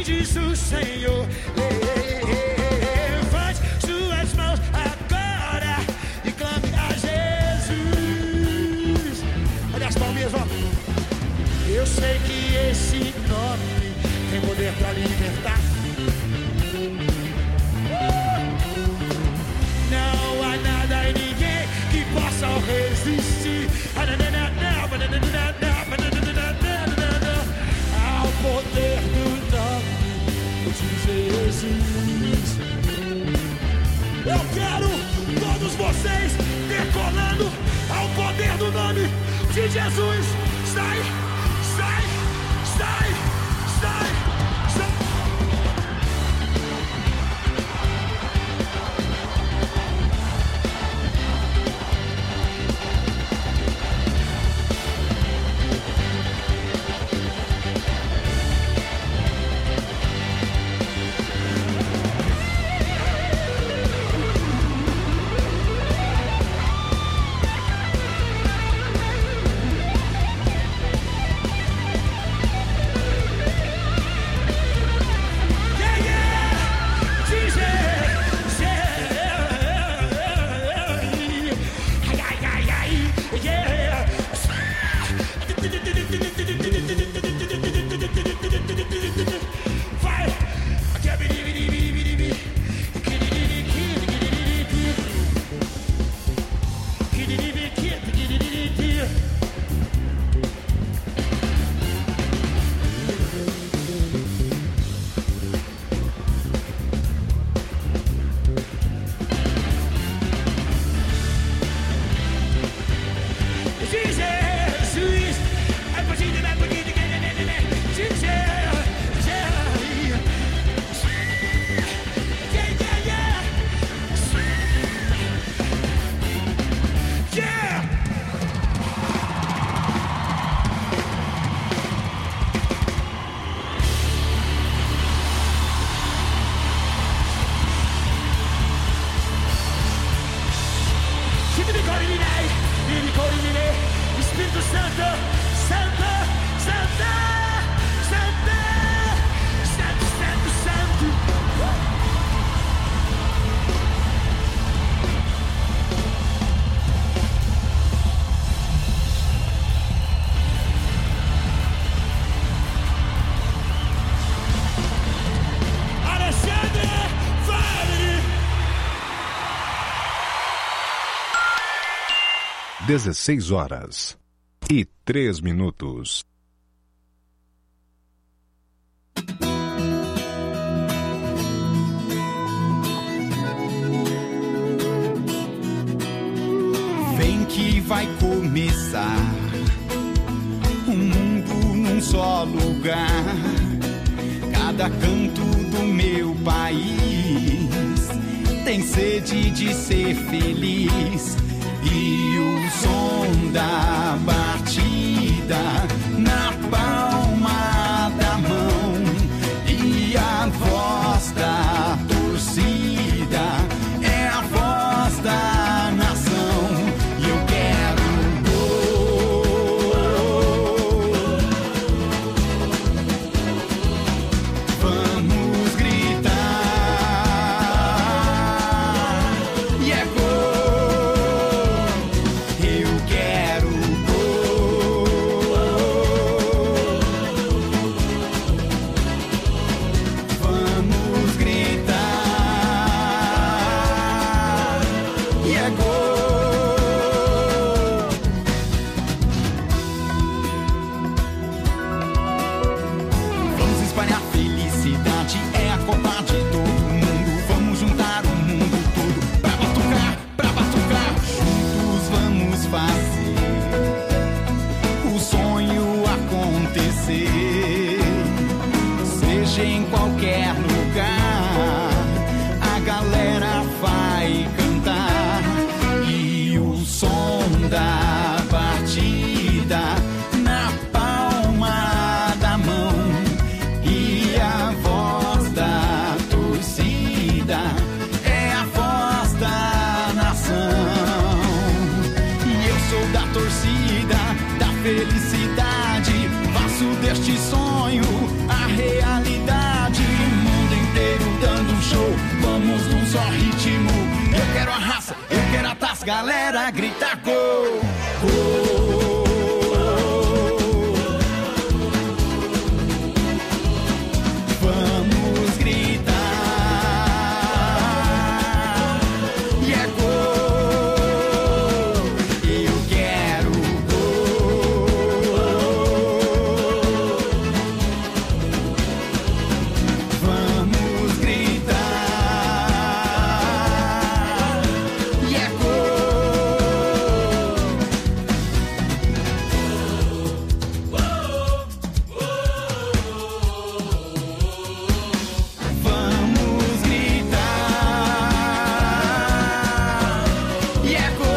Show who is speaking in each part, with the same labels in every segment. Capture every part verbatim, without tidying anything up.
Speaker 1: diz o Senhor. Levante suas mãos agora e clame a Jesus. Olha as palminhas, ó. Eu sei que esse nome tem poder pra libertar. Não há nada e ninguém que possa resistir ao poder do nome de Jesus. Eu quero todos vocês decolando ao poder do nome de Jesus. Sai, sai, sai, sai, sai. Espírito Santo, Santo, Santo, Santo, Santo, Santo, Santo. Alexandre, fale!
Speaker 2: dezesseis horas e três minutos.
Speaker 3: Vem que vai começar um mundo num só lugar. Cada canto do meu país tem sede de ser feliz. E o som da batida na palma da mão e a voz da torcida é a voz da nação. E eu quero gol. Vamos gritar. E é gol. Em qualquer lugar, a galera vai cantar e o som da batida na palma da mão e a voz da torcida é a voz da nação. E eu sou da torcida, da felicidade, faço deste sonho a realidade. galera grita gol, gol. Vamos gritar, e é gol, eu quero gol. Vamos gritar, e é Vamos gritar, e é gol.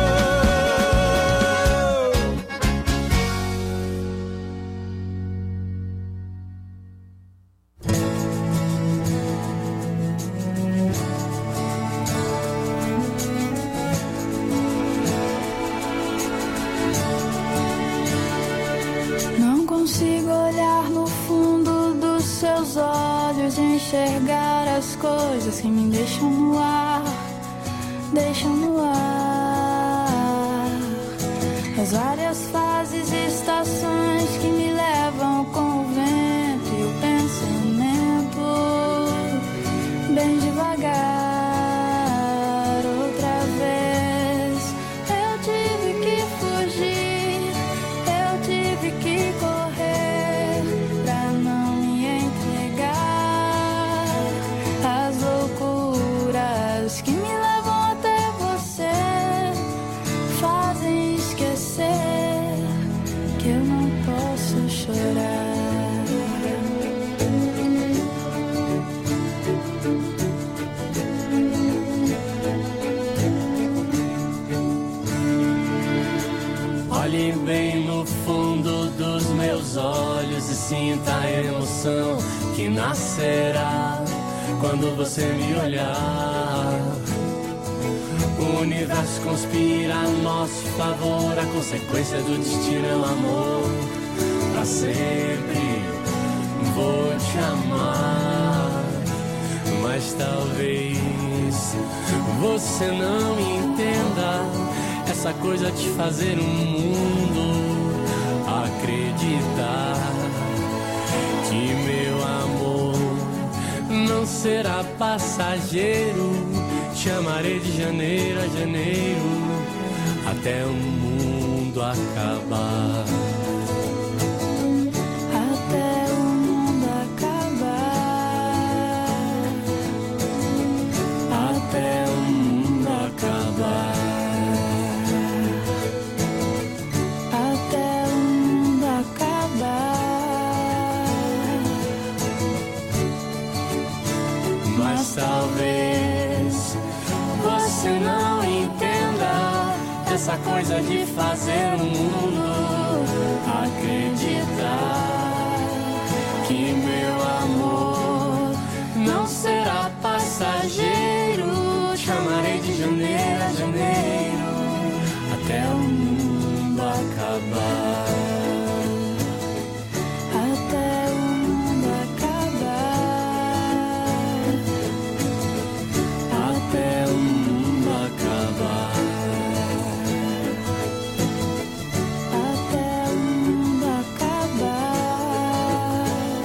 Speaker 4: Não consigo olhar no fundo dos seus olhos e enxergar as coisas que me deixam no ar, deixam no ar. As várias fases e estações que me levam com o vento e o pensamento bem devagar. Outra vez eu tive que fugir, eu tive que correr pra não me entregar às loucuras que me levam até você, fazem esquecer que eu não posso chorar.
Speaker 5: Olhe bem no fundo dos meus olhos e sinta a emoção que nascerá quando você me olhar. O universo conspira a nosso favor, a consequência do destino é o amor. Pra sempre vou te amar, mas talvez você não entenda essa coisa de fazer o mundo acreditar que meu amor não será passageiro. Te amarei de janeiro a janeiro até o mundo acabar.
Speaker 4: Até o mundo acabar.
Speaker 5: Até o mundo acabar.
Speaker 4: Até o mundo acabar.
Speaker 5: Mas talvez você não entenda essa coisa de fazer o mundo acreditar que meu amor não será passageiro. Te amarei de janeiro a janeiro até o mundo acabar.
Speaker 4: Até o mundo acabar.
Speaker 5: Até o mundo acabar.
Speaker 4: Até o mundo acabar.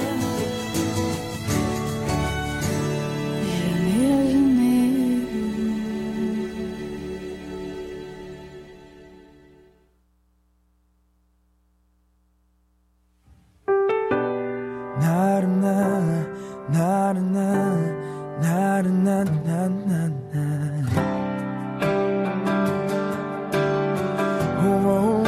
Speaker 4: Janeiro a janeiro.
Speaker 6: Na na na na na na na na na. Oh, oh,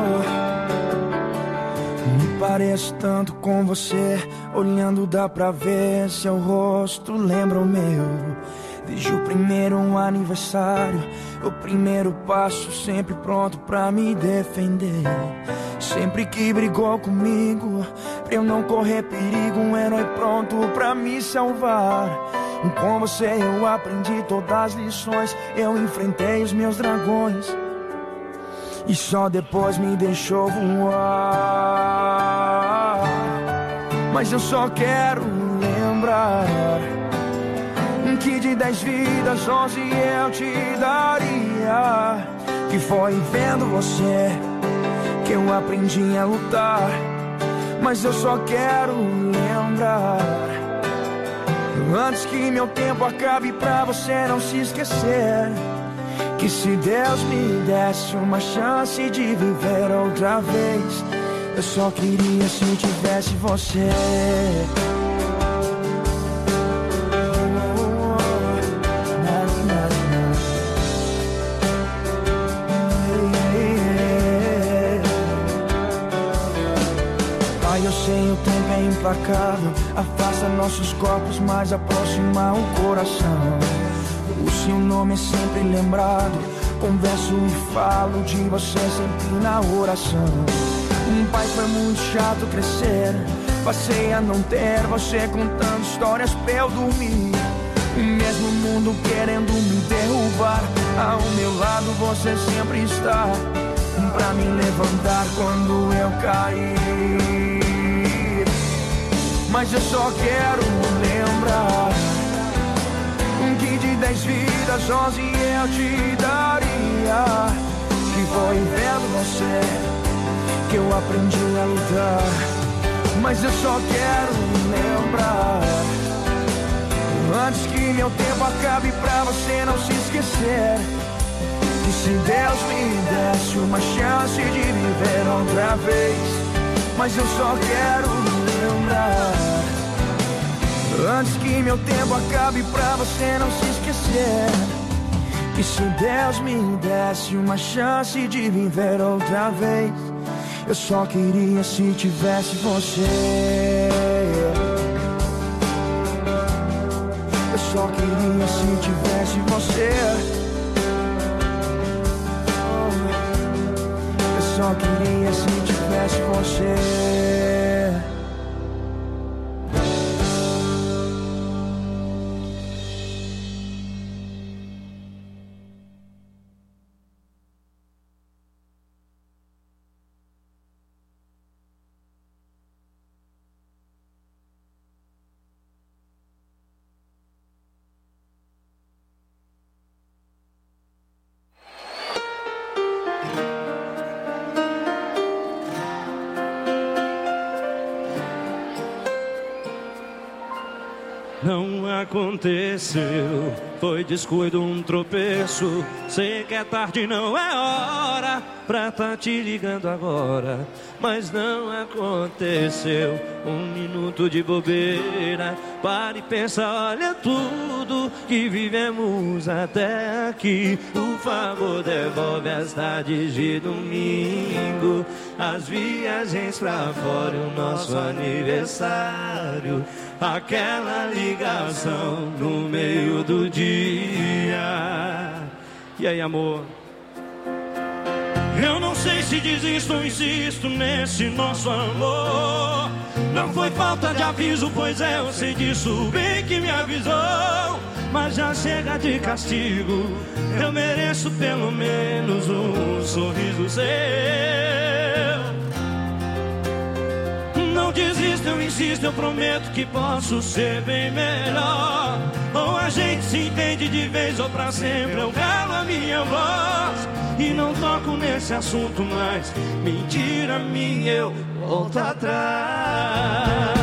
Speaker 6: oh. Me pareço tanto com você, olhando dá pra ver seu rosto lembra o meu. Desde o primeiro aniversário, o primeiro passo, sempre pronto pra me defender. Sempre que brigou comigo, pra eu não correr perigo, um herói pronto pra me salvar. Com você eu aprendi todas as lições, eu enfrentei os meus dragões e só depois me deixou voar. Mas eu só quero lembrar que de dez vidas, onze eu te daria. Que foi vendo você que eu aprendi a lutar. Mas eu só quero lembrar, antes que meu tempo acabe, pra você não se esquecer, que se Deus me desse uma chance de viver outra vez, eu só queria se tivesse você. Ai, eu sei, o tempo é implacável, afasta nossos corpos, mas aproxima o coração. O seu nome é sempre lembrado, converso e falo de você sempre na oração. Um pai foi muito chato crescer, passei a não ter você contando histórias pra eu dormir. O mesmo mundo querendo me derrubar, ao meu lado você sempre está, pra me levantar quando eu cair. Mas eu só quero lembrar que de dez vidas, onze eu te daria. Que foi vendo você que eu aprendi a lutar. Mas eu só quero lembrar, antes que meu tempo acabe, pra você não se esquecer, que se Deus me desse uma chance de viver outra vez, mas eu só quero lembrar, antes que meu tempo acabe, pra você não se esquecer, que se Deus me desse uma chance de viver outra vez, eu só queria se tivesse você. Eu só queria se tivesse você. Eu só queria se tivesse você.
Speaker 5: Não aconteceu, foi descuido, um tropeço. Sei que é tarde, não é hora pra tá te ligando agora, mas não aconteceu. Um minuto de bobeira, para e pensa, olha tudo que vivemos até aqui. Por favor, devolve as tardes de domingo, as viagens pra fora, o nosso aniversário, aquela ligação no meio do dia. E aí, amor? Eu não sei se desisto ou insisto nesse nosso amor. Não foi falta de aviso, pois é, eu sei disso, bem que me avisou. Mas já chega de castigo, eu mereço pelo menos um sorriso seu. Não desisto, eu insisto, eu prometo que posso ser bem melhor. Ou a gente se entende de vez ou pra sempre, eu calo a minha voz e não toco nesse assunto mais. Mentira minha, eu volto atrás.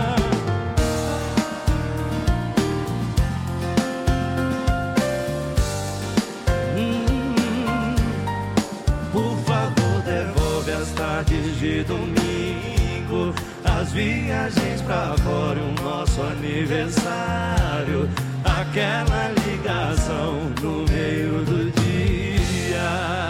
Speaker 5: hum, Por favor, devolve as tardes de domingo, as viagens pra fora, o nosso aniversário, aquela ligação no meio do dia.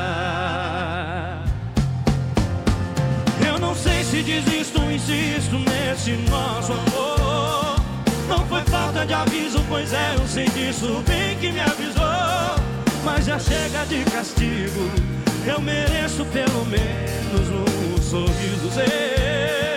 Speaker 5: Eu não sei se desisto ou insisto nesse nosso amor. Não foi falta de aviso, pois é, eu sei disso, bem que me avisou. Mas já chega de castigo, eu mereço pelo menos um sorriso seu.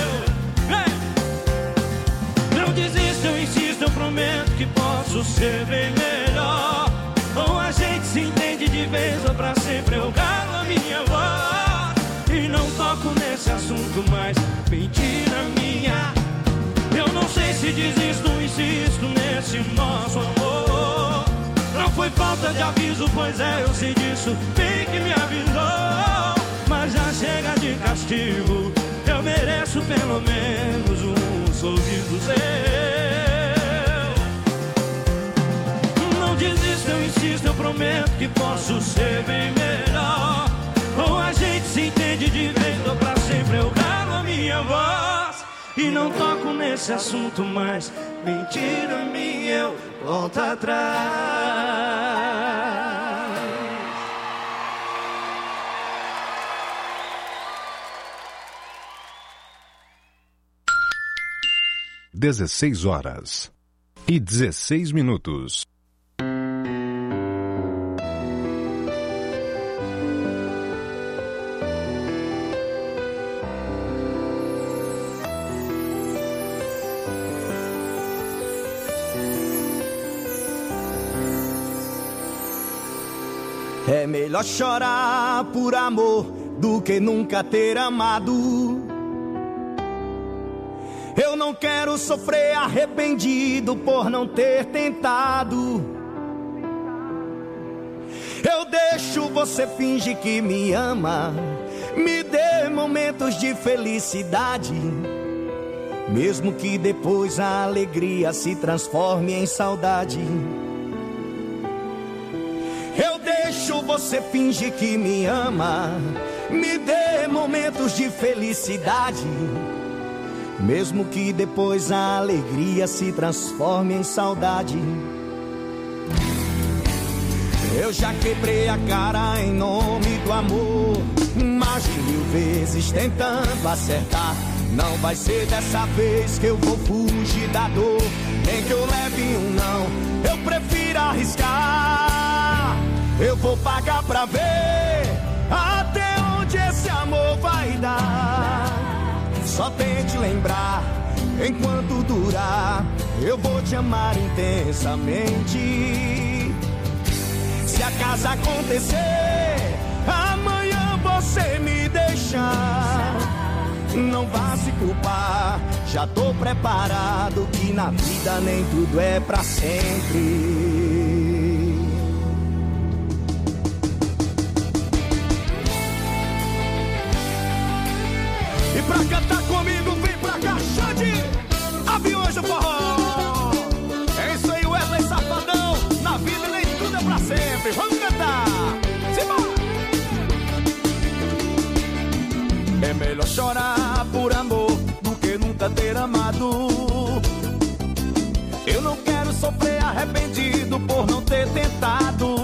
Speaker 5: Não desisto, eu insisto, eu prometo que posso ser bem melhor. Ou a gente se entende de vez ou pra sempre, eu calo a minha voz e não toco nesse assunto mais. Mentira minha, eu não sei se desisto ou insisto nesse nosso amor. falta de aviso, pois é, eu sei disso, bem que me avisou. Mas já chega de castigo, eu mereço pelo menos um sorriso seu. Não desisto, eu insisto, eu prometo que posso ser bem melhor. Ou a gente se entende de vez ou pra sempre eu calo a minha voz e não toco nesse assunto mais. Mentira minha, eu volto atrás.
Speaker 2: dezesseis horas e dezesseis minutos.
Speaker 3: É melhor chorar por amor do que nunca ter amado. Eu não quero sofrer arrependido por não ter tentado. Eu deixo você fingir que me ama, me dê momentos de felicidade, mesmo que depois a alegria se transforme em saudade. Eu deixo você fingir que me ama, me dê momentos de felicidade, mesmo que depois a alegria se transforme em saudade. Eu já quebrei a cara em nome do amor, mais de mil vezes tentando acertar. Não vai ser dessa vez que eu vou fugir da dor, nem que eu leve um não, eu prefiro arriscar. Eu vou pagar pra ver até onde esse amor vai dar. Só tente lembrar, enquanto durar, eu vou te amar intensamente. Se acaso acontecer, amanhã você me deixar, não vá se culpar, já tô preparado, que na vida nem tudo é pra sempre. E pra cantar comigo, vem pra cá, Xande, Aviões do Forró. É isso aí, Wesley Safadão, na vida nem tudo é pra sempre. Vamos cantar, simbora! É melhor chorar por amor do que nunca ter amado. Eu não quero sofrer arrependido por não ter tentado.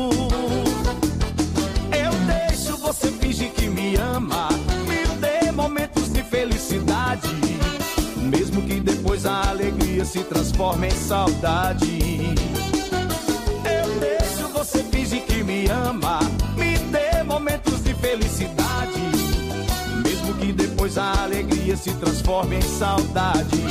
Speaker 3: Eu deixo você fingir que me ama, me dê momentos de felicidade, mesmo que depois a alegria se transforme em saudade. Eu deixo você fingir que me ama, me dê momentos de felicidade, mesmo que depois a alegria se transforme em saudade.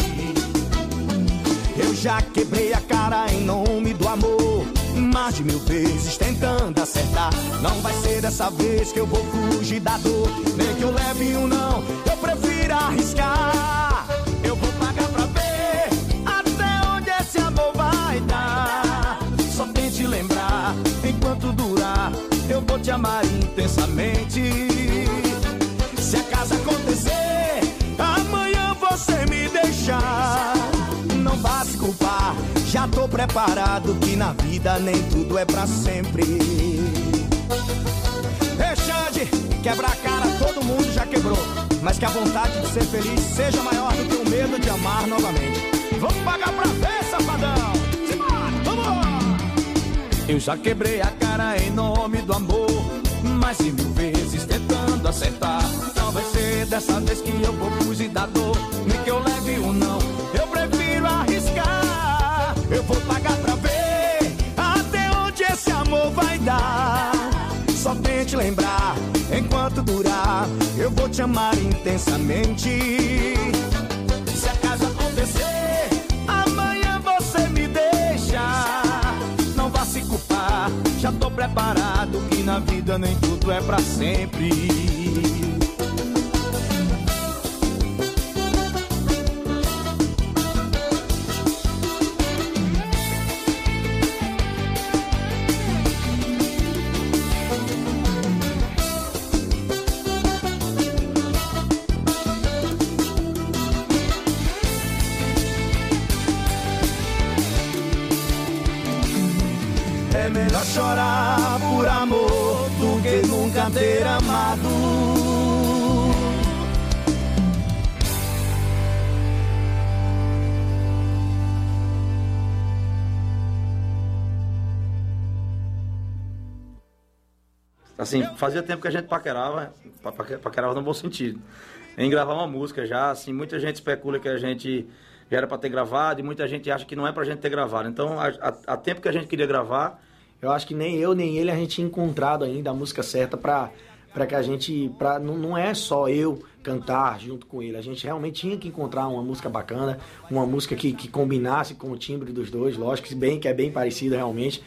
Speaker 3: Eu já quebrei a cara em nome do amor, mais de mil vezes tentando acertar. Não vai ser dessa vez que eu vou fugir da dor, nem que eu leve um não, eu prefiro arriscar. Eu vou pagar pra ver até onde esse amor vai dar. Só tente lembrar, enquanto durar, eu vou te amar intensamente. Se acaso acontecer, amanhã você me deixar, não vá se culpar, já tô preparado, que na vida nem tudo é pra sempre. Ei, Xande, quebrar a cara todo mundo já quebrou, mas que a vontade de ser feliz seja maior do que o medo de amar novamente. Vamos pagar pra ver, safadão! Simbora, vamos! Eu já quebrei a cara em nome do amor, mais de mil vezes tentando acertar. Não vai ser dessa vez que eu vou fugir da dor, nem que eu leve um não, eu prefiro arriscar. Eu vou pagar pra ver até onde esse amor vai dar. Só tente lembrar, enquanto durar, eu vou te amar intensamente. Se acaso acontecer, amanhã você me deixa, não vá se culpar, já tô preparado, que na vida nem tudo é pra sempre. melhor chorar por amor do que nunca ter amado.
Speaker 7: Assim, fazia tempo que a gente paquerava, paquerava no bom sentido, em gravar uma música já, assim, muita gente especula que a gente já era para ter gravado e muita gente acha que não é pra gente ter gravado. Então, há tempo que a gente queria gravar,
Speaker 8: eu acho que nem eu nem ele a gente tinha encontrado ainda a música certa pra, pra que a gente, pra, não, não é só eu cantar junto com ele, a gente realmente tinha que encontrar uma música bacana, uma música que, que combinasse com o timbre dos dois, lógico, se bem que é bem parecida realmente.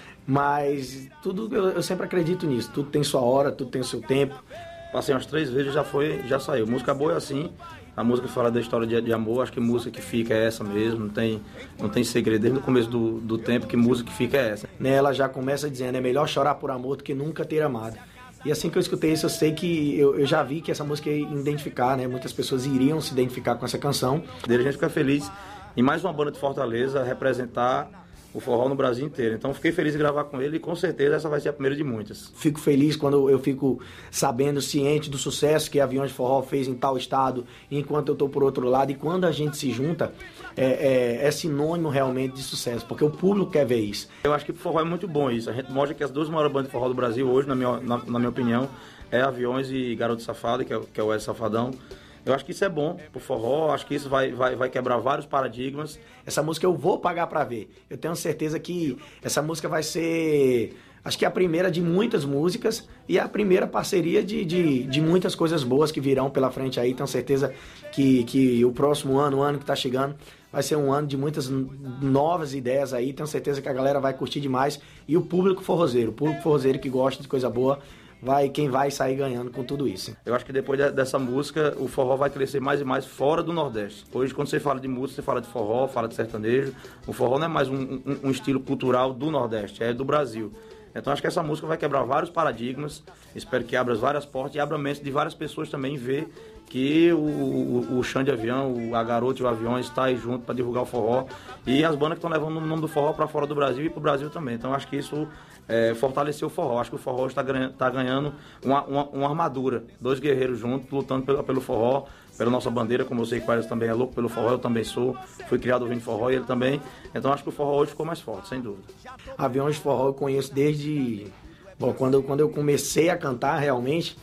Speaker 8: Mas tudo, eu, eu sempre acredito nisso, tudo tem sua hora, tudo tem seu tempo.
Speaker 7: Passei umas três vezes, já foi, já saiu. Música boa é assim, a música que fala da história de, de amor, acho que música que fica é essa mesmo, não tem, não tem segredo, desde o começo do, do tempo que música que fica é essa.
Speaker 8: Ela já começa dizendo, é melhor chorar por amor do que nunca ter amado. E assim que eu escutei isso, eu sei que, eu, eu já vi que essa música ia identificar, né? Muitas pessoas iriam se identificar com essa canção.
Speaker 7: Dele a gente fica feliz em mais uma banda de Fortaleza representar o forró no Brasil inteiro. Então fiquei feliz em gravar com ele e com certeza essa vai ser a primeira de muitas.
Speaker 8: Fico feliz quando eu fico sabendo, ciente do sucesso que a Aviões de Forró fez em tal estado, enquanto eu estou por outro lado. E quando a gente se junta, é, é, é sinônimo realmente de sucesso, porque o público quer ver isso.
Speaker 7: Eu acho que o forró é muito bom isso. A gente mostra que as duas maiores bandas de forró do Brasil hoje, na minha, na, na minha opinião, é Aviões e Garoto Safado, que é, que é o Wesley Safadão. Eu acho que isso é bom pro forró, acho que isso vai, vai, vai quebrar vários paradigmas.
Speaker 8: Essa música eu vou pagar pra ver. Eu tenho certeza que essa música vai ser, acho que é a primeira de muitas músicas e a primeira parceria de, de, de muitas coisas boas que virão pela frente aí. Tenho certeza que, que o próximo ano, o ano que tá chegando, vai ser um ano de muitas novas ideias aí. Tenho certeza que a galera vai curtir demais. E o público forrozeiro, o público forrozeiro que gosta de coisa boa, vai, quem vai sair ganhando com tudo isso.
Speaker 7: Eu acho que depois de, dessa música, o forró vai crescer mais e mais fora do Nordeste. Hoje, quando você fala de música, você fala de forró, fala de sertanejo. O forró não é mais um, um, um estilo cultural do Nordeste, é do Brasil. Então acho que essa música vai quebrar vários paradigmas, espero que abra várias portas e abra a mente de várias pessoas também ver que o, o, o Chão de Avião, a Garoto e o Aviões está aí junto para divulgar o forró e as bandas que estão levando o nome do forró para fora do Brasil e para o Brasil também. Então acho que isso é, fortaleceu o forró. Acho que o forró está tá ganhando uma, uma, uma armadura, dois guerreiros juntos lutando pelo, pelo forró, pela nossa bandeira, como eu sei que o Aires também é louco pelo forró, eu também sou, fui criado ouvindo forró e ele também, então acho que o forró hoje ficou mais forte, sem dúvida.
Speaker 8: Aviões de Forró eu conheço desde, bom, quando eu, quando eu comecei a cantar realmente,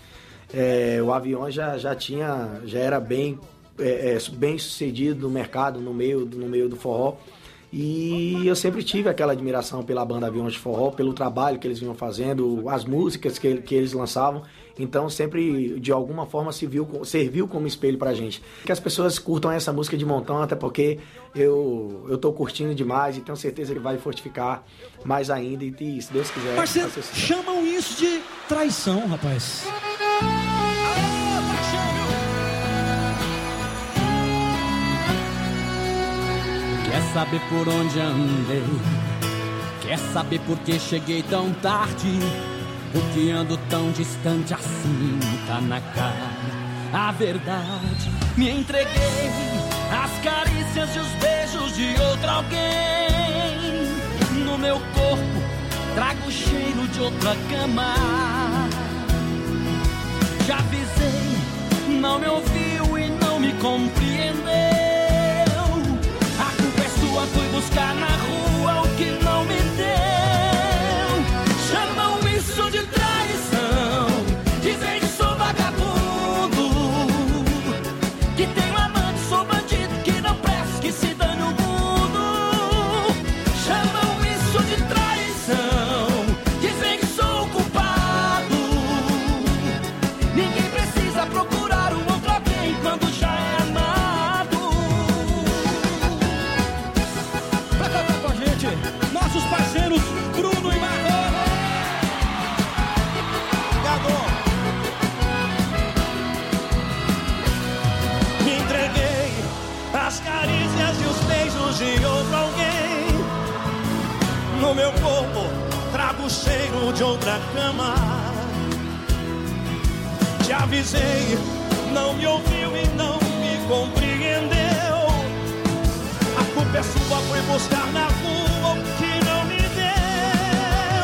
Speaker 8: é, o Aviões já, já tinha, já era bem, é, é, bem sucedido no mercado, no meio, no meio do forró, e eu sempre tive aquela admiração pela banda Aviões de Forró, pelo trabalho que eles vinham fazendo, as músicas que, que eles lançavam. Então sempre, de alguma forma, serviu, serviu como espelho pra gente. Que as pessoas curtam essa música de montão, até porque eu, eu tô curtindo demais e tenho certeza que vai fortificar mais ainda. E, e se Deus quiser...
Speaker 9: Parceiro, chamam isso de traição, rapaz.
Speaker 10: Quer saber por onde andei? Quer saber por que cheguei tão tarde? Por que ando tão distante assim? Tá na cara a verdade. Me entreguei às carícias e os beijos de outro alguém. No meu corpo trago o cheiro de outra cama. Já avisei, não me ouviu e não me compreendeu. Fui buscar na rua o que não me deu. Chamam isso de traição. Dizem que sou vagabundo, que tenho amante, sou bandido, que não presto, que se dane o mundo. Chamam isso de traição. Dizem que sou culpado. Ninguém precisa procurar um outro alguém quando já é amado.
Speaker 9: Nossos parceiros Bruno e Marrone.
Speaker 3: Me entreguei às carícias e os beijos de outro alguém. No meu corpo trago o cheiro de outra cama. Te avisei, não me ouviu e não me compreendeu. A culpa é sua, foi buscar na rua o que não me deu.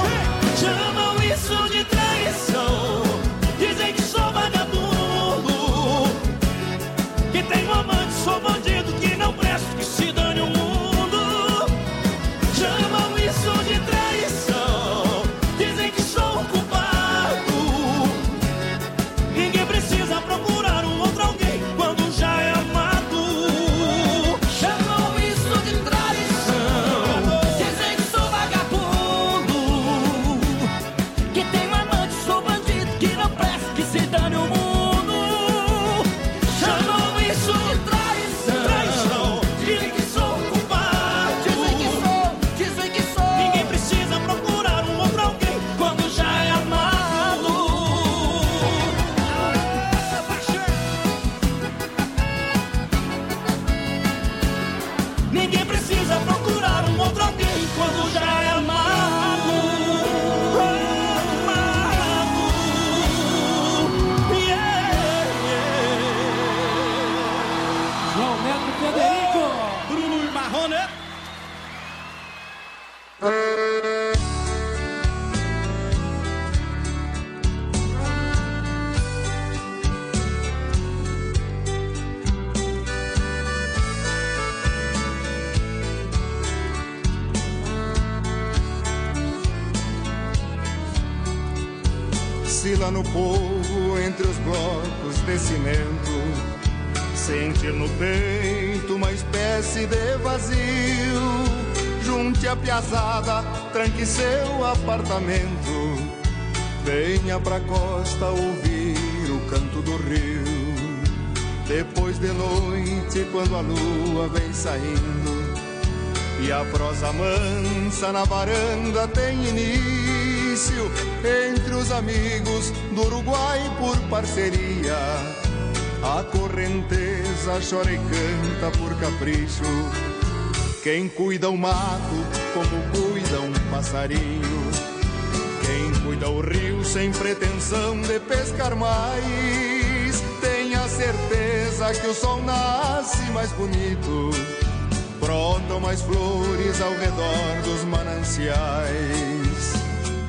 Speaker 11: Se lá no povo, entre os blocos de cimento, sentir no peito uma espécie de vazio, junte a piazada, tranque seu apartamento, venha pra costa ouvir o canto do rio. Depois de noite, quando a lua vem saindo e a prosa mansa na varanda tem início, entre os amigos do Uruguai por parceria, a correnteza chora e canta por capricho. Quem cuida o mato como cuida um passarinho, quem cuida o rio sem pretensão de pescar mais, tenha certeza que o sol nasce mais bonito, brotam mais flores ao redor dos mananciais.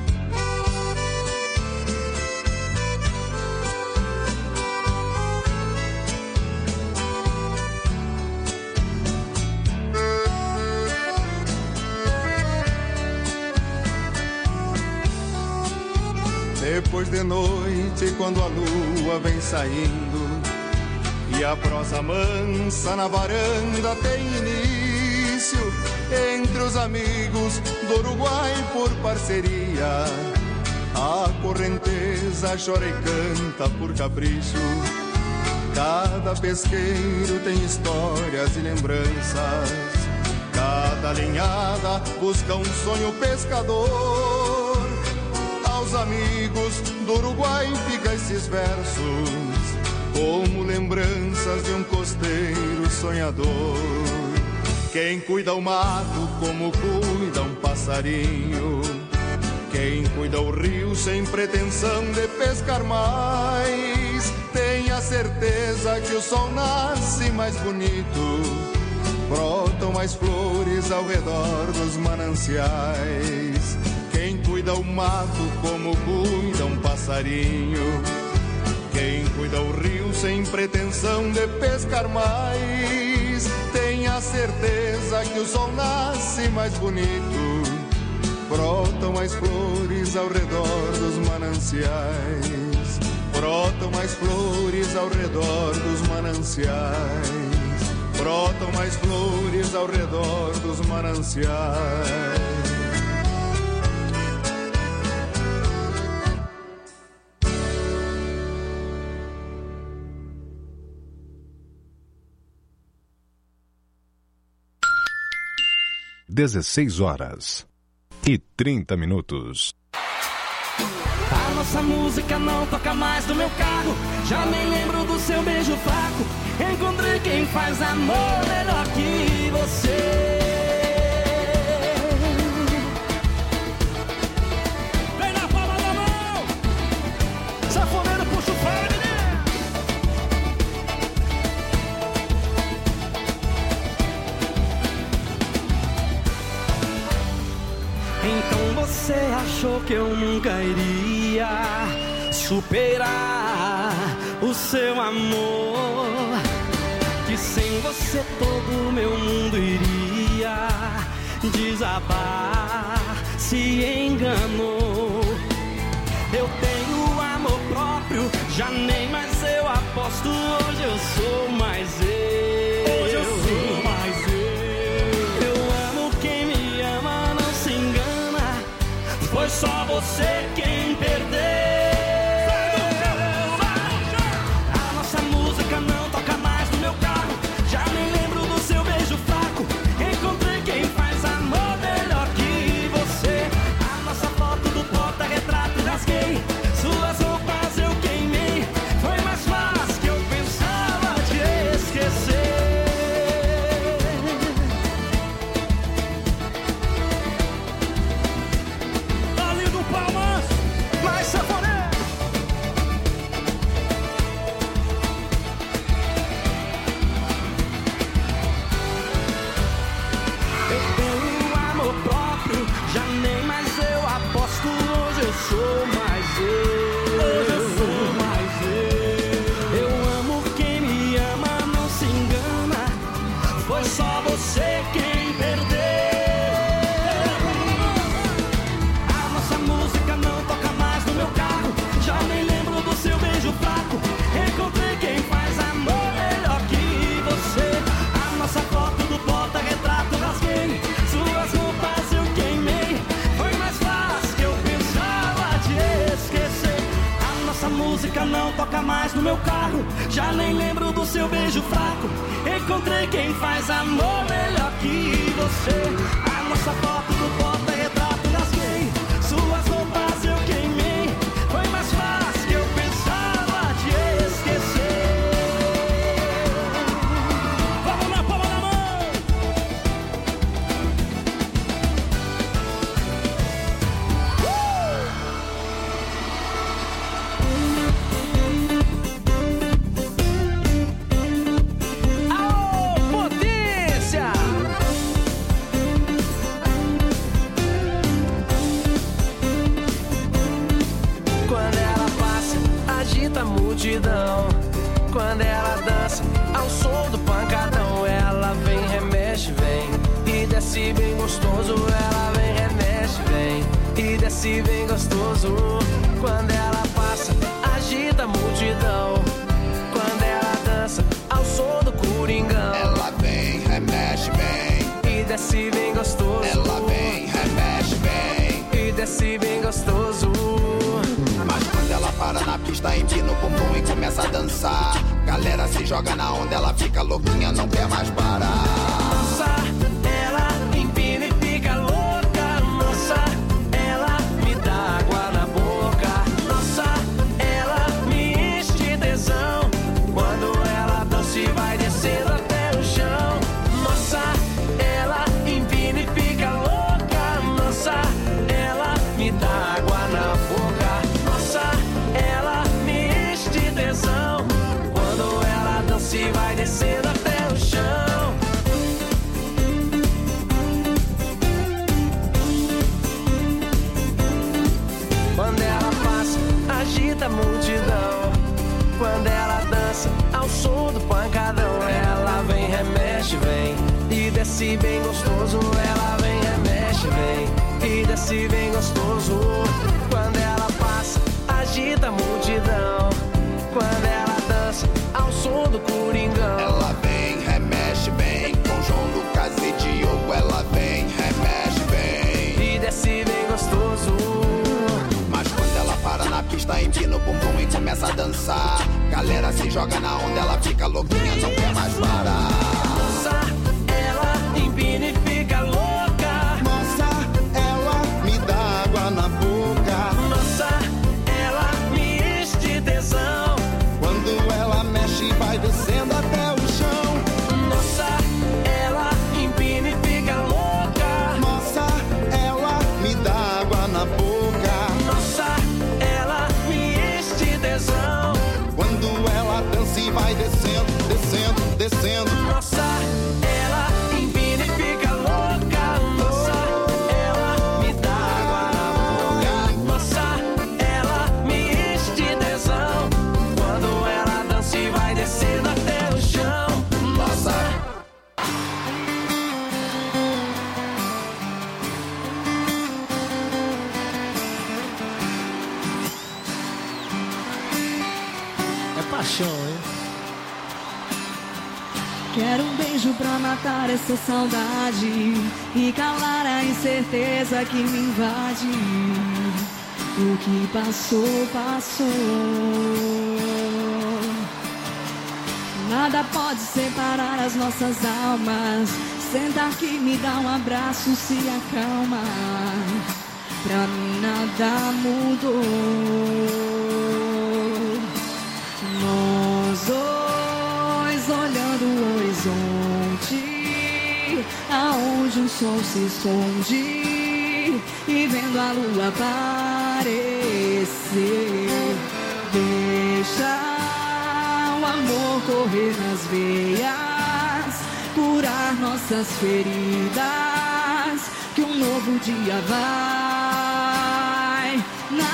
Speaker 11: Depois de noite, quando a lua vem saindo e a prosa mansa na varanda tem início, entre os amigos do Uruguai por parceria, a correnteza chora e canta por capricho. Cada pesqueiro tem histórias e lembranças, cada linhada busca um sonho pescador. Aos amigos do Uruguai fica esses versos, como lembranças de um costeiro sonhador. Quem cuida o mato como cuida um passarinho, quem cuida o rio sem pretensão de pescar mais, tenha certeza que o sol nasce mais bonito, brotam mais flores ao redor dos mananciais. Quem cuida o mato como cuida um passarinho, quem cuida o rio sem pretensão de pescar mais, tenha certeza que o sol nasce mais bonito, brotam mais flores ao redor dos mananciais, brotam mais flores ao redor dos mananciais, brotam mais flores ao redor dos mananciais.
Speaker 2: dezesseis horas e trinta minutos.
Speaker 10: A nossa música não toca mais no meu carro, já nem lembro do seu beijo fraco. Encontrei quem faz amor melhor que você. Vem na palma da mão, sanfoneiro puxa o freio, menino. Então você achou que eu nunca iria superar o seu amor, que sem você todo o meu mundo iria desabar, se enganou. Eu tenho amor próprio, já nem mais eu aposto, hoje eu sou mais eu. Hoje eu sou mais eu. Eu amo quem me ama, não se engana, foi só você quem perdeu. A nossa música não toca mais no meu carro, já nem lembro do seu beijo fraco. Encontrei quem faz amor melhor que você. A nossa foto do porta-retrato rasguei, suas roupas eu queimei, foi mais fácil que eu pensava te esquecer. Tá lindo, palmas, mais sanfoneiro. Eu tenho amor próprio, do meu carro, já nem lembro do seu beijo fraco. Encontrei quem faz amor melhor que você. A nossa foto do porta-retrato rasguei, suas roupas eu queimei. Foi mais fácil que eu pensava te esquecer. Vamos na palma da mão.
Speaker 12: A multidão, quando ela dança ao som do pancadão, ela vem, remexe, vem e desce bem gostoso. Ela vem, remexe, vem e desce bem gostoso. Quando ela passa, agita a multidão, quando ela dança ao som do coringão,
Speaker 13: ela vem, remexe, vem
Speaker 12: e desce bem gostoso.
Speaker 13: Ela vem, remexe, vem
Speaker 12: e desce bem gostoso.
Speaker 13: Mas quando ela para na pista, empina o bumbum e começa a dançar, galera se joga na onda, ela fica louquinha, não quer mais parar.
Speaker 12: Nossa, ela empina e fica louca. Nossa, ela me dá água na boca. Nossa, ela me enche de tesão, quando ela dança e vai descendo até o chão. Nossa, ela empina e fica louca. Nossa, ela me dá água na boca. Ela me enche de tesão, quando ela dança e vai descendo até o chão. Quando ela passa, agita a multidão, quando ela dança ao som do pancadão, ela vem, remexe, vem e desce bem gostoso. Ela vem, remexe, vem e desce bem gostoso. Quando ela passa, agita a multidão, quando ela dança ao som do coringão,
Speaker 13: ela vem, remexe, vem com João Lucas e Diogo. Ela vem, remexe, vem
Speaker 12: e desce bem gostoso.
Speaker 13: Mas quando ela para na pista, empina o bumbum e começa a dançar, galera se joga na onda, ela fica louquinha, não quer mais parar.
Speaker 12: Nossa, ela empina e fica louca.
Speaker 13: Nossa, ela me dá água na boca.
Speaker 12: Nossa,
Speaker 13: quando ela mexe e vai descendo até o chão.
Speaker 12: Nossa, ela empina e fica louca.
Speaker 13: Nossa, ela me dá água na boca.
Speaker 12: Nossa, ela me enche de tesão,
Speaker 13: quando ela dança e vai descendo, descendo, descendo.
Speaker 12: Nossa, ela empina e fica louca. Nossa, ela me dá água na boca. Nossa, ela me enche de tesão, quando ela dança e vai descendo até o chão.
Speaker 13: Nossa.
Speaker 9: É paixão, hein?
Speaker 14: Quero um beijo pra matar essa saudade e calar a incerteza que me invade. O que passou, passou. Nada pode separar as nossas almas. Senta aqui, me dá um abraço, se acalma. Pra mim nada mudou. Nós dois olhando o horizonte, aonde o sol se esconde, e vendo a lua aparecer. Deixa o amor correr nas veias, curar nossas feridas, que um novo dia vai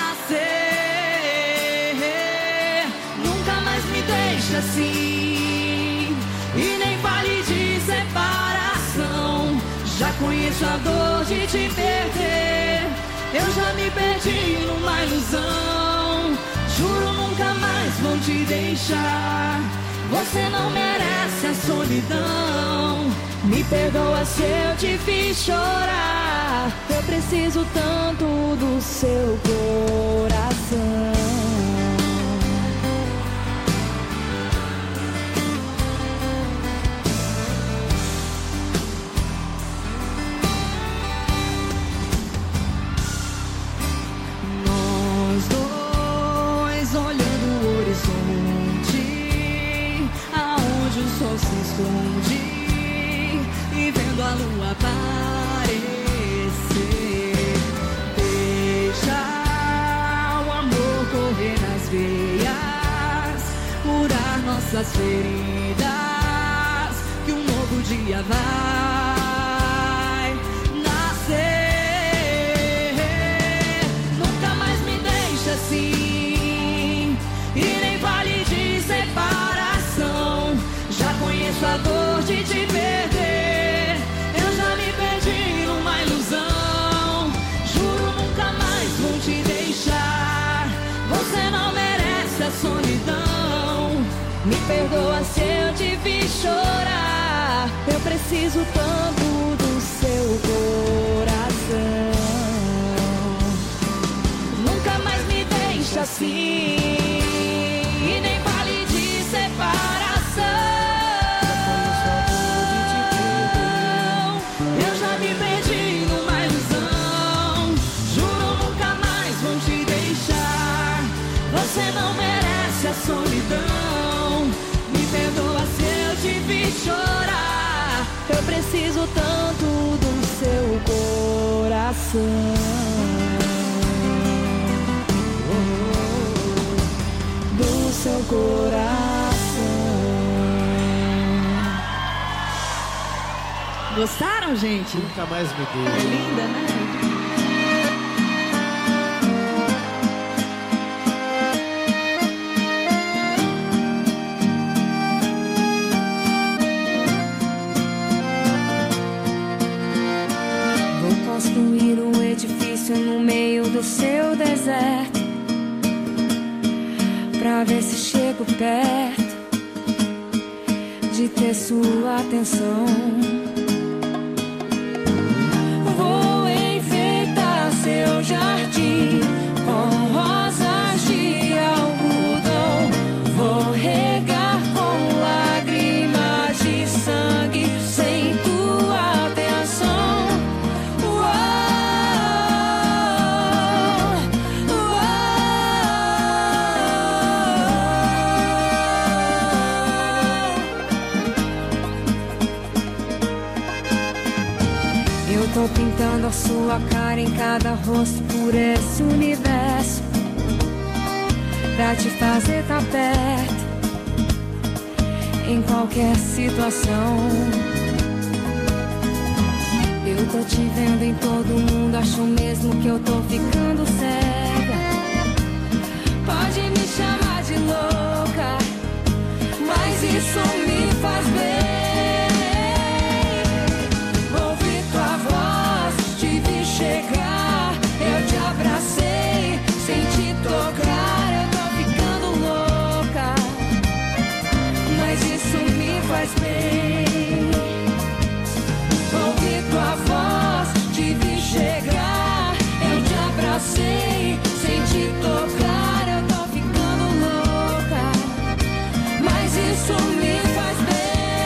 Speaker 14: nascer. Nunca mais me deixe assim, e nem fale de separação. Já conheço a dor de te perder, eu já me perdi numa ilusão. Juro nunca mais vou te deixar, você não merece a solidão. Me perdoa se eu te fiz chorar, eu preciso tanto do seu coração.
Speaker 4: preciso tanto do seu coração. Nunca mais me deixa assim, e nem fale de separação. Eu já me perdi numa ilusão. Juro, nunca mais vou te deixar. Você não merece a solidão. Me perdoa se eu te fiz chorar. Eu preciso tanto do seu coração. Do seu coração. Gostaram, gente?
Speaker 15: Nunca mais me deu.
Speaker 4: É linda, né? Construir um edifício no meio do seu deserto, pra ver se chego perto de ter sua atenção. Vou enfeitar seu jardim com rosas de algodão. Vou regar com lágrimas de sangue sem tua atenção. Tô pintando a sua cara em cada rosto por esse universo, pra te fazer tá perto em qualquer situação. Eu tô te vendo em todo mundo, acho mesmo que eu tô ficando cega. Pode me chamar de louca, mas isso me faz bem. Chegar, eu te abracei, sem te tocar, eu tô ficando louca, mas isso me faz bem. Ouvi tua voz, te vi chegar, eu te abracei, sem te tocar, eu tô ficando louca, mas isso me faz bem.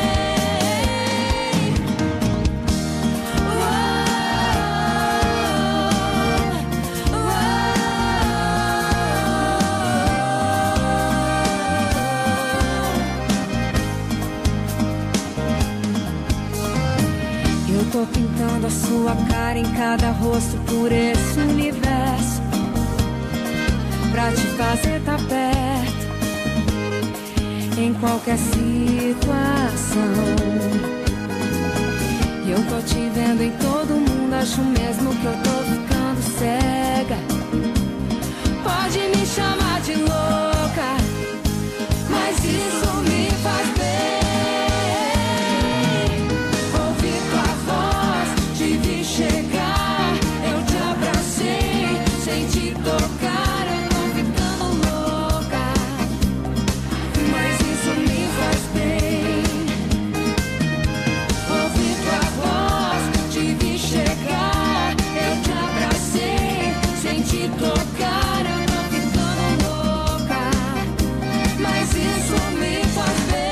Speaker 4: Tô pintando a sua cara em cada rosto por esse universo, pra te fazer tá perto em qualquer situação. E eu tô te vendo em todo mundo, acho mesmo que eu tô ficando cega. Pode me chamar de louca, mas isso me faz bem. Chegar, eu te abracei, sem te tocar, eu tô ficando louca, mas isso me faz bem. Ouvi tua voz, te vi chegar, eu te abracei, sem te tocar, eu tô ficando louca, mas isso me faz bem.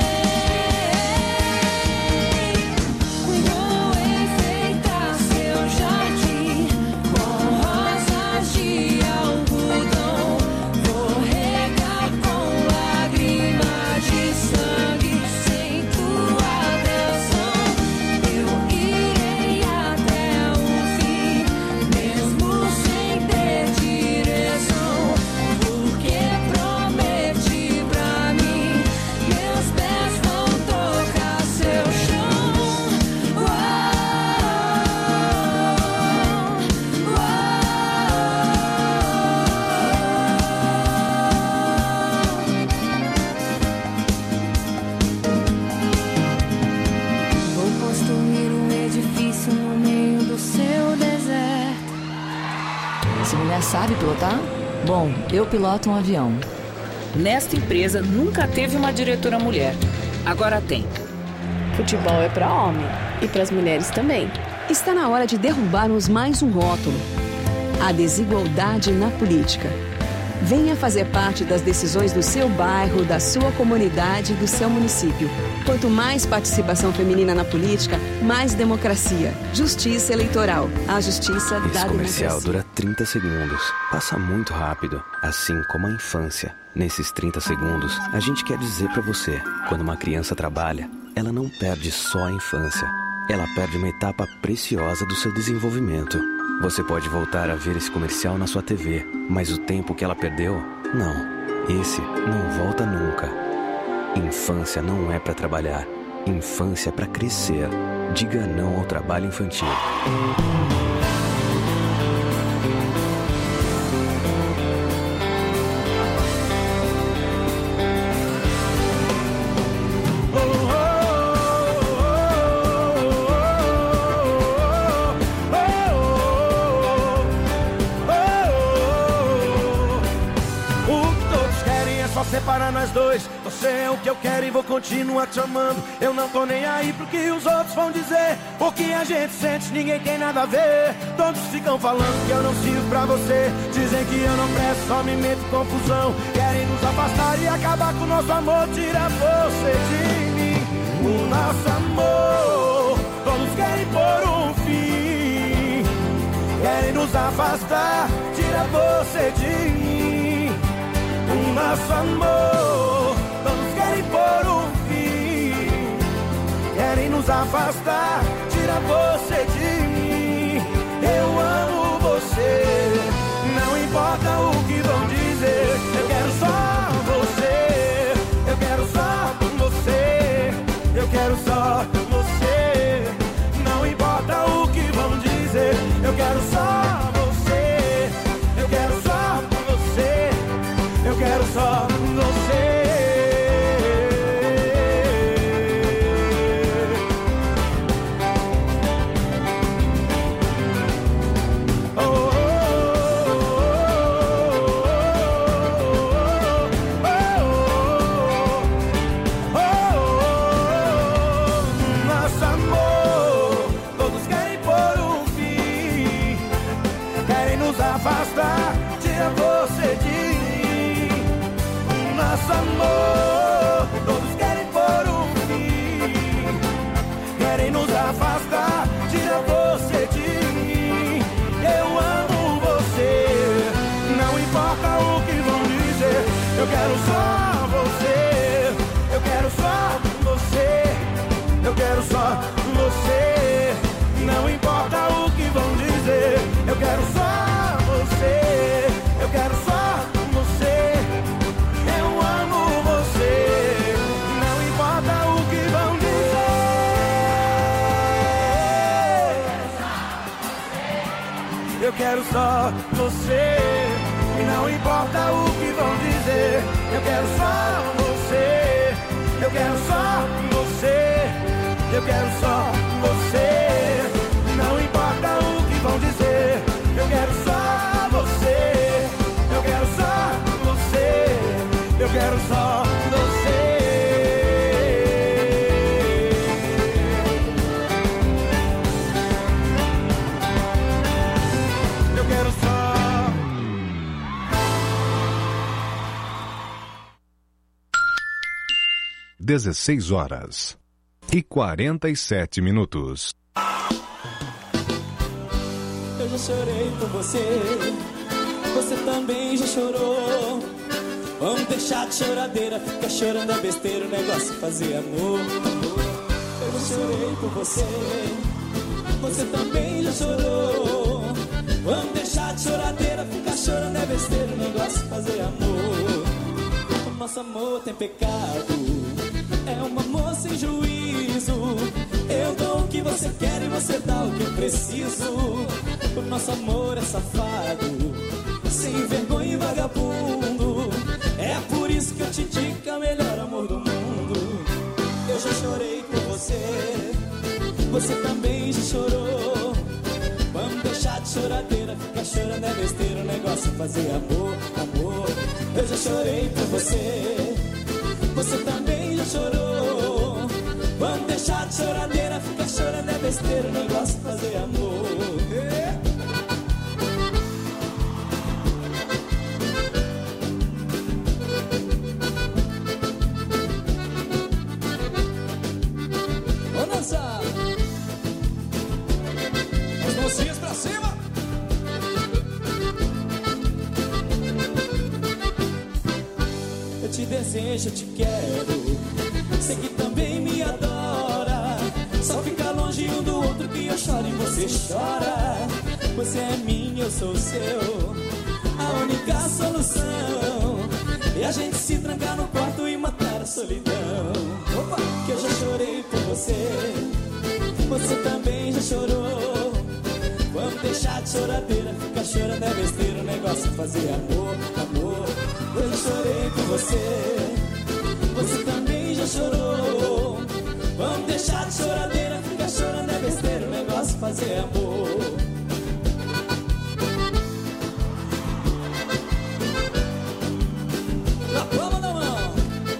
Speaker 16: Sabe pilotar? Bom, eu piloto um avião.
Speaker 17: Nesta empresa nunca teve uma diretora mulher. Agora tem.
Speaker 18: Futebol é pra homem.
Speaker 15: E para as mulheres também.
Speaker 17: Está na hora de derrubarmos mais um rótulo: a desigualdade na política. Venha fazer parte das decisões do seu bairro, da sua comunidade e do seu município. Quanto mais participação feminina na política, mais democracia. Justiça eleitoral. A justiça da democracia.
Speaker 18: Esse comercial dura trinta segundos. Passa muito rápido, assim como a infância. Nesses trinta segundos, a gente quer dizer pra você: quando uma criança trabalha, ela não perde só a infância. Ela perde uma etapa preciosa do seu desenvolvimento. Você pode voltar a ver esse comercial na sua T V, mas o tempo que ela perdeu, não. Esse não volta nunca. Infância não é pra trabalhar. Infância é pra crescer. Diga não ao trabalho infantil.
Speaker 10: Separa nós dois, você é o que eu quero e vou continuar te amando. Eu não tô nem aí pro que os outros vão dizer. O que a gente sente, ninguém tem nada a ver. Todos ficam falando que eu não sirvo pra você. Dizem que eu não presto, só me meto em confusão. Querem nos afastar e acabar com o nosso amor. Tira você de mim, o nosso amor. Todos querem pôr um fim. Querem nos afastar, tira você de mim, o nosso amor. Todos querem pôr um fim. Querem nos afastar, tira você de mim. Eu amo você, não importa o que vão dizer. Eu quero só você, eu quero só você, eu quero só você. Não importa o que vão dizer. Eu quero só você, eu quero só você, eu quero só você. Afastar, tira você de mim, o nosso amor. Todos querem pôr um fim. Querem nos afastar, tira você de mim. Eu amo você, não importa o que vão dizer. Eu quero só você, eu quero só você, eu quero só você. Não importa o que vão dizer. Eu quero só você, eu quero só você. Eu amo você, não importa o que vão dizer. Eu quero só você, não importa o que vão dizer. Eu quero só você, eu quero só você, eu quero só você. Não importa o que vão dizer. Eu quero só você, eu quero só você, eu quero só você. Eu quero só.
Speaker 2: dezesseis horas e quarenta e sete minutos.
Speaker 12: Eu já chorei por você, você também já chorou. Vamos deixar de choradeira, fica chorando é besteira, o negócio é fazer amor. Eu já chorei por você, você também já chorou. Vamos deixar de choradeira, fica chorando é besteira, o negócio é fazer amor. O nosso amor tem pecado, é um amor sem juízo. Eu dou o que você quer e você dá o que eu preciso. O nosso amor é safado, sem vergonha e vagabundo. É por isso que eu te digo que é o melhor amor do mundo. Eu já chorei por você, você também já chorou. Vamos deixar de choradeira, ficar chorando é besteira, o negócio é fazer amor, amor. Eu já chorei por você, você também já chorou. Vamos deixar
Speaker 10: deixar de choradeira, ficar chorando é besteira, o negócio é fazer amor.
Speaker 9: Vamos dançar. As mãozinhas pra cima.
Speaker 10: Eu te desejo, eu te quero, sei que também me adora. Só fica longe um do outro que eu choro e você chora. Você é minha, eu sou seu, a única solução é a gente se trancar no quarto e matar a solidão. Opa! Que eu já chorei por você, você também já chorou. Vamos deixar de choradeira, ficar chorando é besteira, o negócio é fazer amor, amor. Eu já chorei por você, você também já chorou. Vamos deixar de choradeira, ficar chorando é besteira, o negócio é fazer amor.
Speaker 9: Na palma da mão.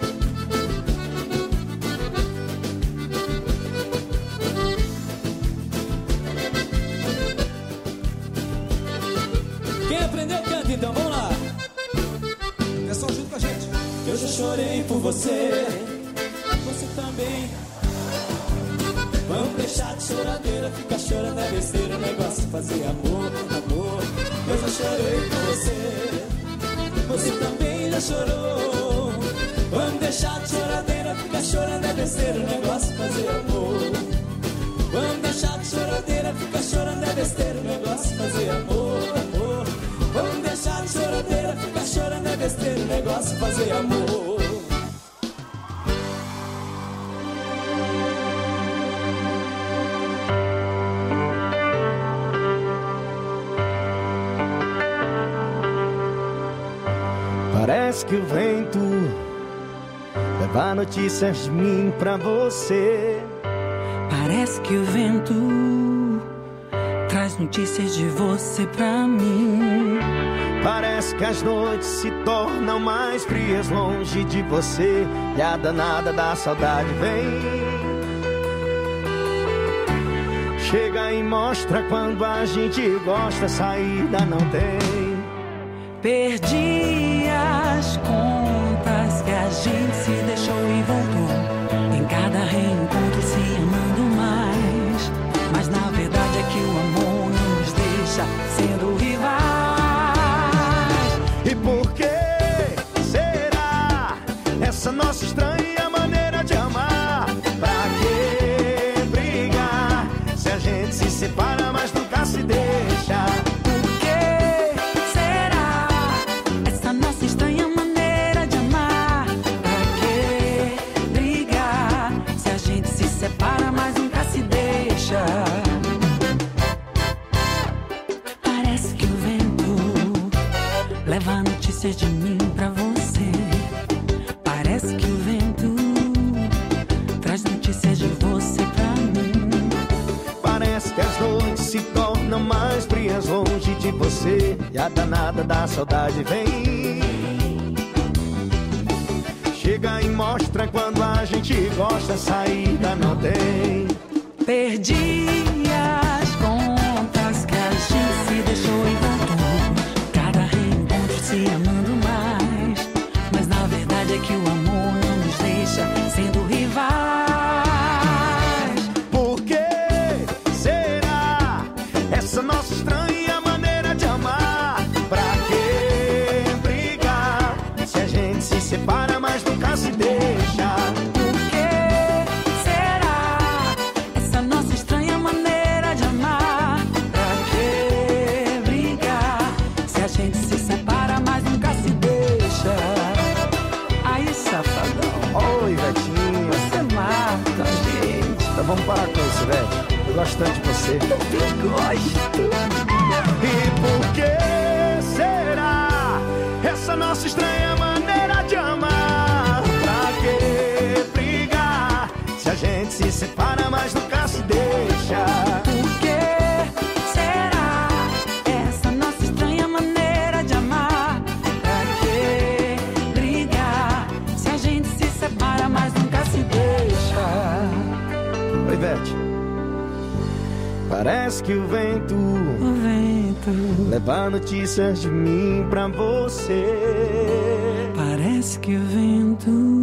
Speaker 9: Quem aprendeu canta então, vamos lá. Pessoal junto com a gente.
Speaker 10: Eu já chorei por você, você também. Vamos deixar de choradeira, ficar chorando é besteira, o negócio é fazer amor, amor. Eu já chorei por você, você também já chorou. Vamos deixar de choradeira, ficar chorando é besteira, o negócio é fazer amor. Vamos deixar de choradeira, ficar chorando é besteira, o negócio é fazer amor, amor. Vamos deixar de choradeira, ficar chorando é besteira, o negócio é fazer amor.
Speaker 3: Parece que o vento leva notícias de mim pra você.
Speaker 14: Parece que o vento traz notícias de você pra mim.
Speaker 3: Parece que as noites se tornam mais frias longe de você, e a danada da saudade vem. Chega e mostra quando a gente gosta, saída não tem.
Speaker 14: Perdi as contas que a gente se deixou e voltou. Em cada reencontro se amando mais, mas na verdade é que o amor não nos deixa sendo rivais.
Speaker 3: E por que será essa nossa estranha maneira de amar? Pra que brigar se a gente se separa mas nunca se deixa?
Speaker 14: Separa, mas nunca se deixa. Parece que o vento leva notícias de mim pra você. Parece que o vento traz notícias de você pra mim.
Speaker 3: Parece que as noites se tornam mais frias longe de você, e a danada da saudade vem. Chega e mostra quando a gente gosta, saída não tem.
Speaker 14: Perdi as contas que a gente se deixou e voltou. Cada reencontro se amando mais, mas na verdade é que o amor não nos deixa sendo rivais.
Speaker 3: Por que será essa nossa estranha maneira de amar? Pra que brigar se a gente se separa mas nunca se deixa?
Speaker 14: Por que será essa nossa estranha maneira de amar? Pra que brigar se a gente se separa mas nunca se deixa? Aí, safadão.
Speaker 3: Oi, Vetinho.
Speaker 14: Você mata, gente.
Speaker 3: Então vamos parar com isso, Vete. Eu gosto tanto de você.
Speaker 14: Eu gosto.
Speaker 3: E por que será essa nossa estranha maneira de amar? Pra que brigar se a gente se separa mas nunca se deixa?
Speaker 14: Por que será essa nossa estranha maneira de amar? Pra que brigar se a gente se separa mas nunca se deixa?
Speaker 6: que o vento, o vento leva notícias de mim pra você.
Speaker 15: Parece que o vento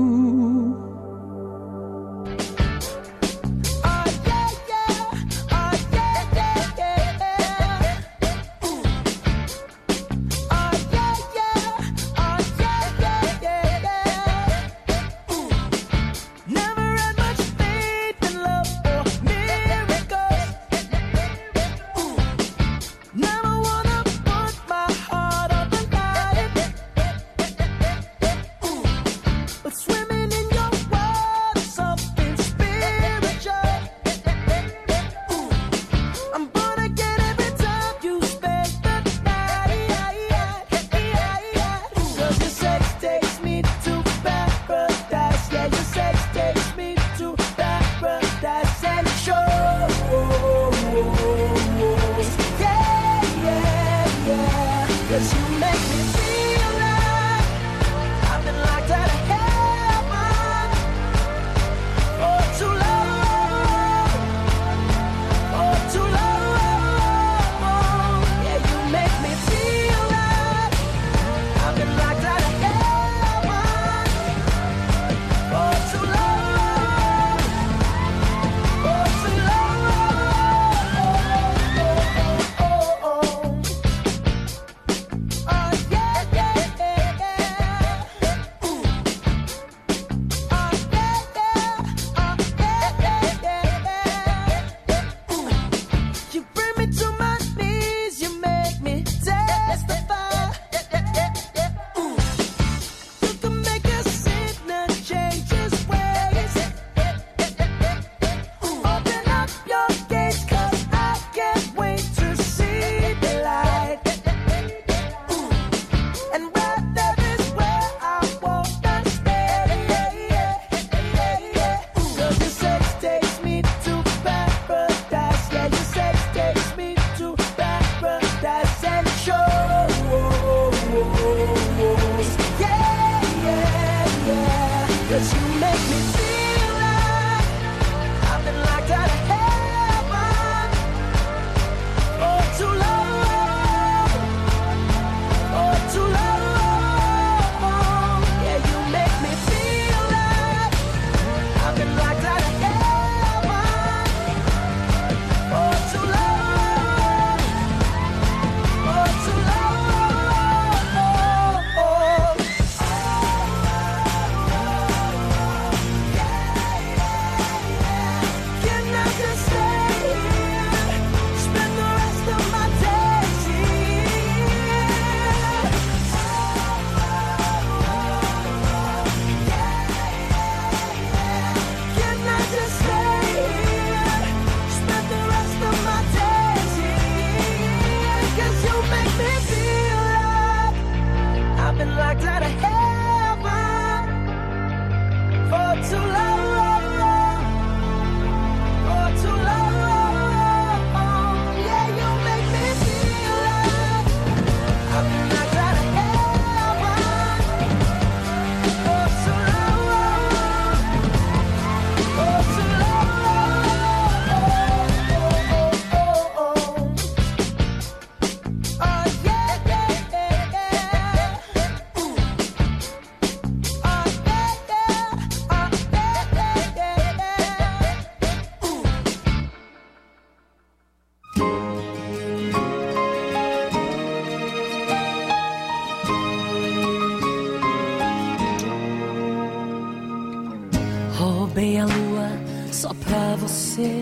Speaker 14: roubei a lua só pra você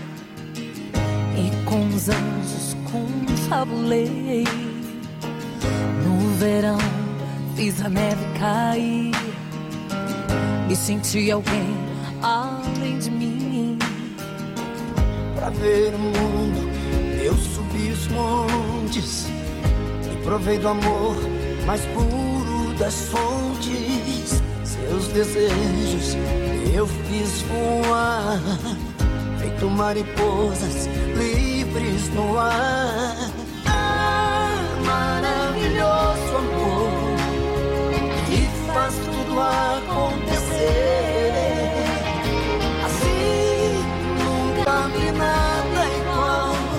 Speaker 14: e com os anjos confabulei. No verão fiz a neve cair, me senti alguém além de mim.
Speaker 6: Pra ver o mundo eu subi os montes e provei do amor mais puro das fontes. Seus desejos eu fiz voar, feito mariposas livres no ar. Ah, maravilhoso amor que faz tudo acontecer. Assim nunca vi nada igual.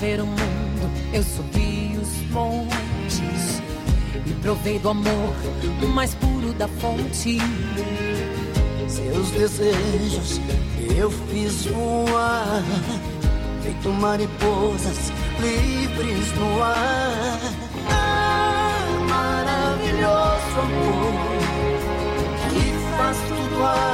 Speaker 19: ver o mundo, eu subi os montes e provei do amor, o mais puro da fonte.
Speaker 20: Seus desejos eu fiz voar, feito mariposas livres no ar. Ah, maravilhoso amor que faz tudo